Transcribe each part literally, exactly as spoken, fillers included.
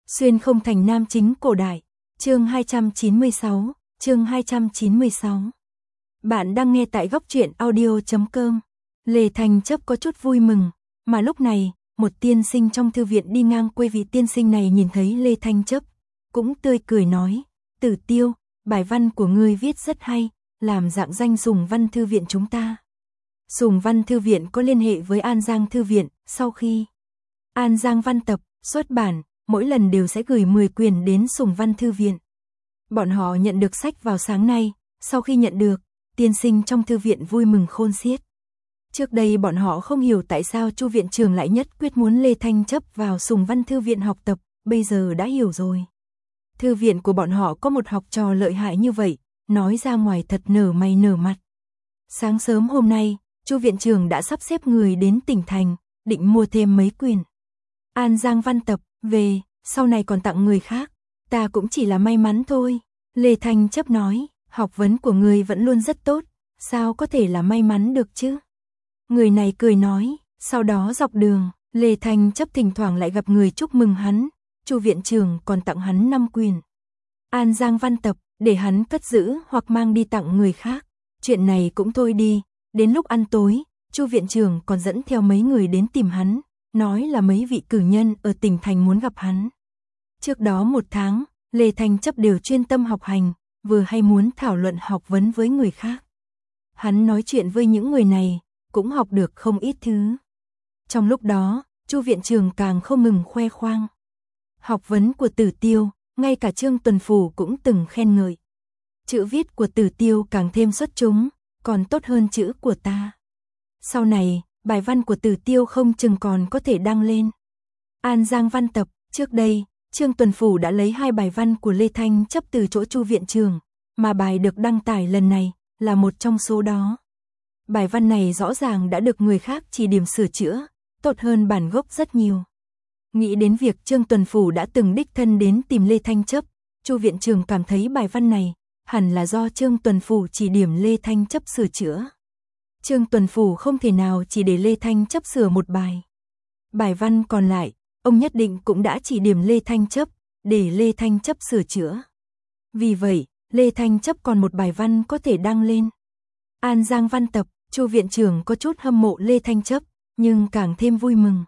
Xuyên không thành nam chính cổ đại, chương hai trăm chín mươi sáu, chương hai trăm chín mươi sáu. Bạn đang nghe tại góc truyện audio chấm com. Lê Thanh Chấp có chút vui mừng, mà lúc này, một tiên sinh trong thư viện đi ngang quay, vị tiên sinh này nhìn thấy Lê Thanh Chấp, cũng tươi cười nói, Tử Tiêu, bài văn của ngươi viết rất hay, làm dạng danh Sùng Văn Thư viện chúng ta. Sùng Văn Thư viện có liên hệ với An Giang Thư viện, sau khi An Giang văn tập, xuất bản, mỗi lần đều sẽ gửi mười quyển đến Sùng Văn Thư viện. Bọn họ nhận được sách vào sáng nay, sau khi nhận được, tiên sinh trong thư viện vui mừng khôn xiết. Trước đây bọn họ không hiểu tại sao Chu viện trưởng lại nhất quyết muốn Lê Thanh Chấp vào Sùng Văn Thư viện học tập, bây giờ đã hiểu rồi. Thư viện của bọn họ có một học trò lợi hại như vậy, nói ra ngoài thật nở mày nở mặt. Sáng sớm hôm nay, Chu viện trưởng đã sắp xếp người đến tỉnh thành, định mua thêm mấy quyển An Giang văn tập về, sau này còn tặng người khác. Ta cũng chỉ là may mắn thôi. Lê Thanh Chấp nói, học vấn của người vẫn luôn rất tốt, sao có thể là may mắn được chứ? Người này cười nói, sau đó dọc đường, Lê Thanh Chấp thỉnh thoảng lại gặp người chúc mừng hắn, Chu viện trưởng còn tặng hắn năm quyển An Giang văn tập, để hắn cất giữ hoặc mang đi tặng người khác. Chuyện này cũng thôi đi, đến lúc ăn tối, Chu viện trưởng còn dẫn theo mấy người đến tìm hắn, nói là mấy vị cử nhân ở tỉnh thành muốn gặp hắn. Trước đó một tháng, Lê Thanh Chấp đều chuyên tâm học hành, vừa hay muốn thảo luận học vấn với người khác. Hắn nói chuyện với những người này, cũng học được không ít thứ. Trong lúc đó, Chu viện trưởng càng không ngừng khoe khoang học vấn của Tử Tiêu, ngay cả Trương Tuần Phủ cũng từng khen ngợi. Chữ viết của Tử Tiêu càng thêm xuất chúng, còn tốt hơn chữ của ta. Sau này, bài văn của Tử Tiêu không chừng còn có thể đăng lên An Giang văn tập. Trước đây, Trương Tuần Phủ đã lấy hai bài văn của Lê Thanh Chấp từ chỗ Chu viện trưởng, mà bài được đăng tải lần này là một trong số đó. Bài văn này rõ ràng đã được người khác chỉ điểm sửa chữa, tốt hơn bản gốc rất nhiều. Nghĩ đến việc Trương Tuần Phủ đã từng đích thân đến tìm Lê Thanh Chấp, Chu viện trưởng cảm thấy bài văn này hẳn là do Trương Tuần Phủ chỉ điểm Lê Thanh Chấp sửa chữa. Trương Tuần Phủ không thể nào chỉ để Lê Thanh Chấp sửa một bài. Bài văn còn lại, ông nhất định cũng đã chỉ điểm Lê Thanh Chấp, để Lê Thanh Chấp sửa chữa. Vì vậy, Lê Thanh Chấp còn một bài văn có thể đăng lên An Giang văn tập. Chu viện trưởng có chút hâm mộ Lê Thanh Chấp, nhưng càng thêm vui mừng.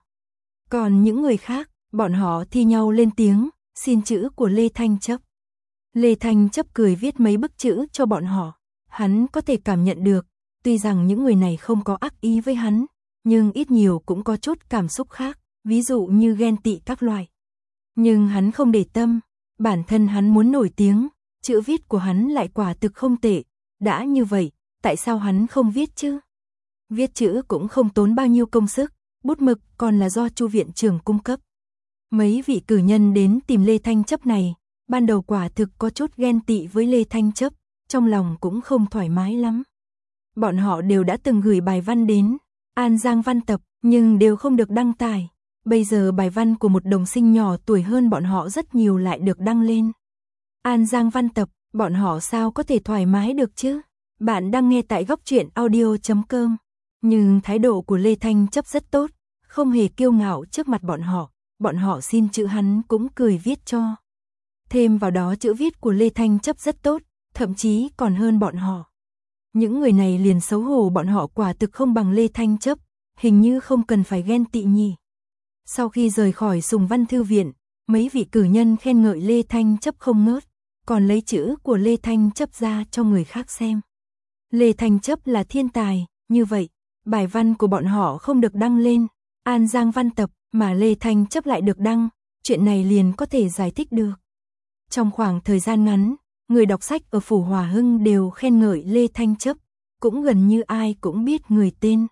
Còn những người khác, bọn họ thi nhau lên tiếng, xin chữ của Lê Thanh Chấp. Lê Thanh Chấp cười viết mấy bức chữ cho bọn họ. Hắn có thể cảm nhận được, tuy rằng những người này không có ác ý với hắn, nhưng ít nhiều cũng có chút cảm xúc khác, ví dụ như ghen tị các loại. Nhưng hắn không để tâm, bản thân hắn muốn nổi tiếng, chữ viết của hắn lại quả thực không tệ. Đã như vậy, tại sao hắn không viết chứ? Viết chữ cũng không tốn bao nhiêu công sức, bút mực còn là do Chu viện trưởng cung cấp. Mấy vị cử nhân đến tìm Lê Thanh Chấp này, ban đầu quả thực có chút ghen tị với Lê Thanh Chấp, trong lòng cũng không thoải mái lắm. Bọn họ đều đã từng gửi bài văn đến An Giang văn tập, nhưng đều không được đăng tải. Bây giờ bài văn của một đồng sinh nhỏ tuổi hơn bọn họ rất nhiều lại được đăng lên An Giang văn tập, bọn họ sao có thể thoải mái được chứ? Bạn đang nghe tại góc truyện audio chấm com. Nhưng thái độ của Lê Thanh Chấp rất tốt, không hề kiêu ngạo trước mặt bọn họ. Bọn họ xin chữ hắn cũng cười viết cho. Thêm vào đó chữ viết của Lê Thanh Chấp rất tốt, thậm chí còn hơn bọn họ. Những người này liền xấu hổ bọn họ quả thực không bằng Lê Thanh Chấp, hình như không cần phải ghen tị nhỉ. Sau khi rời khỏi Sùng Văn Thư viện, mấy vị cử nhân khen ngợi Lê Thanh Chấp không ngớt, còn lấy chữ của Lê Thanh Chấp ra cho người khác xem. Lê Thanh Chấp là thiên tài, như vậy, bài văn của bọn họ không được đăng lên An Giang văn tập, mà Lê Thanh Chấp lại được đăng, chuyện này liền có thể giải thích được. Trong khoảng thời gian ngắn, người đọc sách ở Phủ Hòa Hưng đều khen ngợi Lê Thanh Chấp, cũng gần như ai cũng biết người tên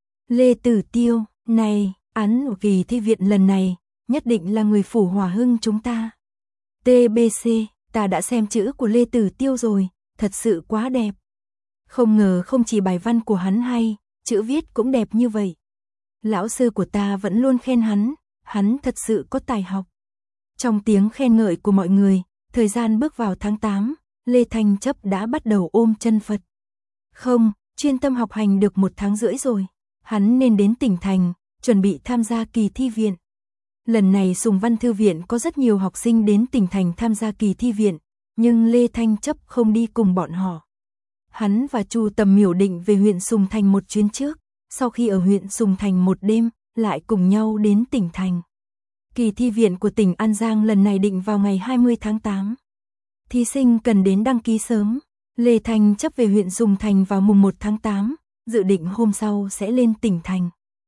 Lê Tử Tiêu. Này, án ở kỳ thi viện lần này, nhất định là người Phủ Hòa Hưng chúng ta. tê bê xê, ta đã xem chữ của Lê Tử Tiêu rồi, thật sự quá đẹp. Không ngờ không chỉ bài văn của hắn hay, chữ viết cũng đẹp như vậy. Lão sư của ta vẫn luôn khen hắn, hắn thật sự có tài học. Trong tiếng khen ngợi của mọi người, thời gian bước vào tháng tám, Lê Thanh Chấp đã bắt đầu ôm chân Phật. Không, chuyên tâm học hành được một tháng rưỡi rồi, hắn nên đến tỉnh thành, chuẩn bị tham gia kỳ thi viện. Lần này Sùng Văn Thư viện có rất nhiều học sinh đến tỉnh thành tham gia kỳ thi viện, nhưng Lê Thanh Chấp không đi cùng bọn họ. Hắn và Chu Tầm Miểu định về huyện Sùng Thành một chuyến trước, sau khi ở huyện Sùng Thành một đêm, lại cùng nhau đến tỉnh thành. Kỳ thi viện của tỉnh An Giang lần này định vào ngày hai mươi tháng tám. Thí sinh cần đến đăng ký sớm. Lê Thanh Chấp về huyện Sùng Thành vào mùng một tháng tám, dự định hôm sau sẽ lên tỉnh thành.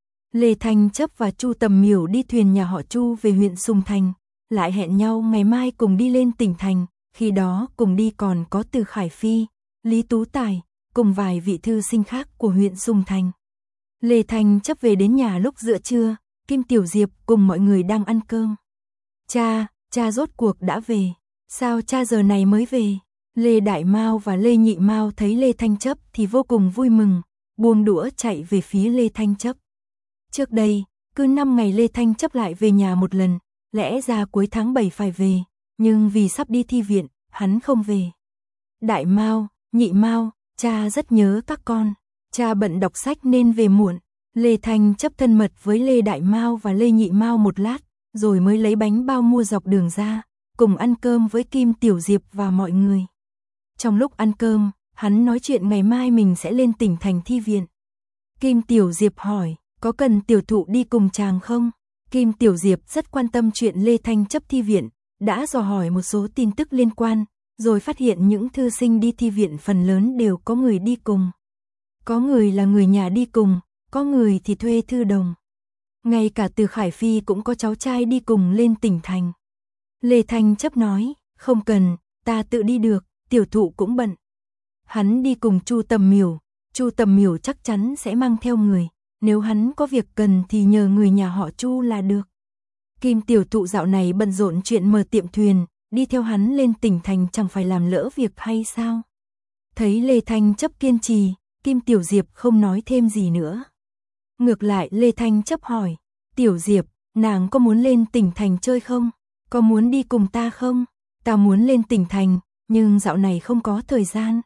Lê Thanh Chấp và Chu Tầm Miểu đi thuyền nhà họ Chu về huyện Sùng Thành, lại hẹn nhau ngày mai cùng đi lên tỉnh thành, khi đó cùng đi còn có Từ Khải Phi, Lý Tú Tài, cùng vài vị thư sinh khác của huyện Sùng Thành. Lê Thanh Chấp về đến nhà lúc giữa trưa, Kim Tiểu Diệp cùng mọi người đang ăn cơm. Cha, cha rốt cuộc đã về. Sao cha giờ này mới về? Lê Đại Mao và Lê Nhị Mao thấy Lê Thanh Chấp thì vô cùng vui mừng, buông đũa chạy về phía Lê Thanh Chấp. Trước đây, cứ năm ngày Lê Thanh Chấp lại về nhà một lần, lẽ ra cuối tháng bảy phải về, nhưng vì sắp đi thi viện, hắn không về. Đại Mao, Nhị Mao, cha rất nhớ các con, cha bận đọc sách nên về muộn. Lê Thanh Chấp thân mật với Lê Đại Mao và Lê Nhị Mao một lát, rồi mới lấy bánh bao mua dọc đường ra, cùng ăn cơm với Kim Tiểu Diệp và mọi người. Trong lúc ăn cơm, hắn nói chuyện ngày mai mình sẽ lên tỉnh thành thi viện. Kim Tiểu Diệp hỏi, có cần tiểu thụ đi cùng chàng không? Kim Tiểu Diệp rất quan tâm chuyện Lê Thanh Chấp thi viện, đã dò hỏi một số tin tức liên quan, rồi phát hiện những thư sinh đi thi viện phần lớn đều có người đi cùng. Có người là người nhà đi cùng, có người thì thuê thư đồng. Ngay cả Từ Khải Phi cũng có cháu trai đi cùng lên tỉnh thành. Lê Thanh Chấp nói, không cần, ta tự đi được, tiểu thụ cũng bận. Hắn đi cùng Chu Tầm Miểu, Chu Tầm Miểu chắc chắn sẽ mang theo người, nếu hắn có việc cần thì nhờ người nhà họ Chu là được. Kim tiểu thụ dạo này bận rộn chuyện mở tiệm thuyền, đi theo hắn lên tỉnh thành chẳng phải làm lỡ việc hay sao? Thấy Lê Thanh Chấp kiên trì, Kim Tiểu Diệp không nói thêm gì nữa. Ngược lại Lê Thanh Chấp hỏi, Tiểu Diệp, nàng có muốn lên tỉnh thành chơi không? Có muốn đi cùng ta không? Ta muốn lên tỉnh thành, nhưng dạo này không có thời gian.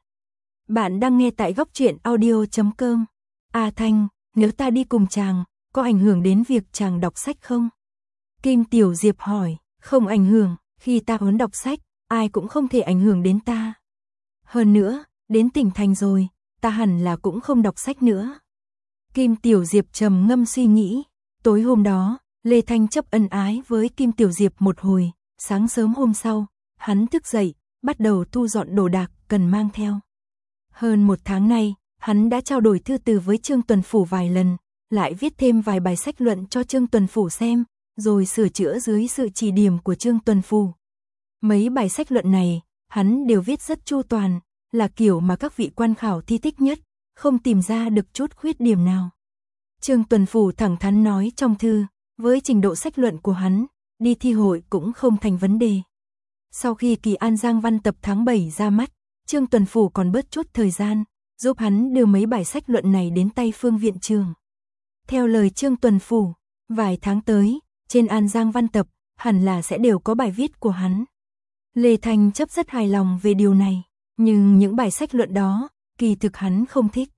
Bạn đang nghe tại góc truyện audio chấm com. A Thanh, nếu ta đi cùng chàng, có ảnh hưởng đến việc chàng đọc sách không? Kim Tiểu Diệp hỏi, không ảnh hưởng, khi ta muốn đọc sách, ai cũng không thể ảnh hưởng đến ta. Hơn nữa, đến tỉnh thành rồi, ta hẳn là cũng không đọc sách nữa. Kim Tiểu Diệp trầm ngâm suy nghĩ. Tối hôm đó, Lê Thanh Chấp ân ái với Kim Tiểu Diệp một hồi, sáng sớm hôm sau, hắn thức dậy, bắt đầu thu dọn đồ đạc cần mang theo. Hơn một tháng nay, hắn đã trao đổi thư từ với Trương Tuần Phủ vài lần, lại viết thêm vài bài sách luận cho Trương Tuần Phủ xem, rồi sửa chữa dưới sự chỉ điểm của Trương Tuần Phủ. Mấy bài sách luận này, hắn đều viết rất chu toàn, là kiểu mà các vị quan khảo thi thích nhất, không tìm ra được chút khuyết điểm nào. Trương Tuần Phủ thẳng thắn nói trong thư, với trình độ sách luận của hắn, đi thi hội cũng không thành vấn đề. Sau khi kỳ An Giang văn tập tháng bảy ra mắt, Trương Tuần Phủ còn bớt chút thời gian, giúp hắn đưa mấy bài sách luận này đến tay Phương viện trường. Theo lời Trương Tuần Phủ, vài tháng tới, trên An Giang văn tập, hẳn là sẽ đều có bài viết của hắn. Lê Thanh Chấp rất hài lòng về điều này, nhưng những bài sách luận đó, kỳ thực hắn không thích.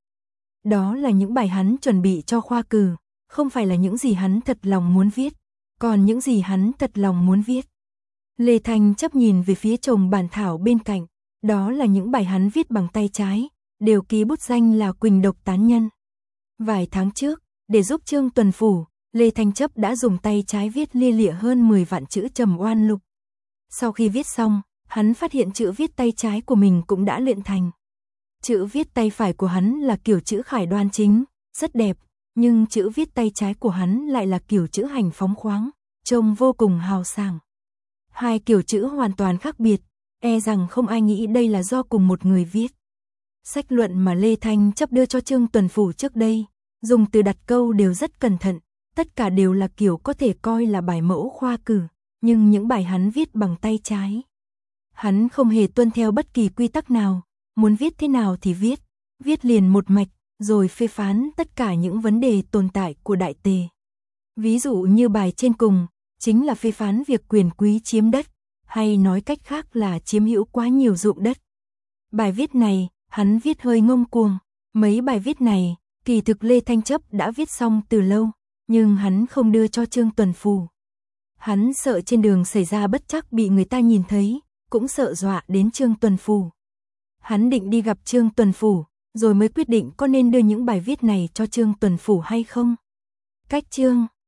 Đó là những bài hắn chuẩn bị cho khoa cử, không phải là những gì hắn thật lòng muốn viết, còn những gì hắn thật lòng muốn viết. Lê Thanh Chấp nhìn về phía chồng bản thảo bên cạnh, đó là những bài hắn viết bằng tay trái, đều ký bút danh là Quỳnh Độc Tán Nhân. Vài tháng trước, để giúp Trương Tuần Phủ, Lê Thanh Chấp đã dùng tay trái viết lia lịa hơn mười vạn chữ trầm oan lục. Sau khi viết xong, hắn phát hiện chữ viết tay trái của mình cũng đã luyện thành. Chữ viết tay phải của hắn là kiểu chữ khải đoan chính, rất đẹp, nhưng chữ viết tay trái của hắn lại là kiểu chữ hành phóng khoáng, trông vô cùng hào sảng. Hai kiểu chữ hoàn toàn khác biệt, e rằng không ai nghĩ đây là do cùng một người viết. Sách luận mà Lê Thanh Chấp đưa cho Trương Tuần Phủ trước đây, dùng từ đặt câu đều rất cẩn thận, tất cả đều là kiểu có thể coi là bài mẫu khoa cử, nhưng những bài hắn viết bằng tay trái. Hắn không hề tuân theo bất kỳ quy tắc nào, muốn viết thế nào thì viết, viết liền một mạch, rồi phê phán tất cả những vấn đề tồn tại của Đại Tề. Ví dụ như bài trên cùng, chính là phê phán việc quyền quý chiếm đất, hay nói cách khác là chiếm hữu quá nhiều ruộng đất. Bài viết này, hắn viết hơi ngông cuồng, mấy bài viết này, kỳ thực Lê Thanh Chấp đã viết xong từ lâu, nhưng hắn không đưa cho Trương Tuần Phủ. Hắn sợ trên đường xảy ra bất trắc bị người ta nhìn thấy, cũng sợ dọa đến Trương Tuần Phủ. Hắn định đi gặp Trương Tuần Phủ, rồi mới quyết định có nên đưa những bài viết này cho Trương Tuần Phủ hay không. Cách Trương